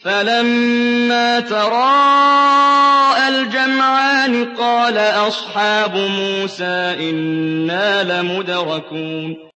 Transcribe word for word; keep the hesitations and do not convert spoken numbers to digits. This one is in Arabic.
فَلَمَّا تَرَاءَى الْجَمْعَانِ قَالَ أَصْحَابُ مُوسَىٰ إِنَّا لَمُدْرَكُونَ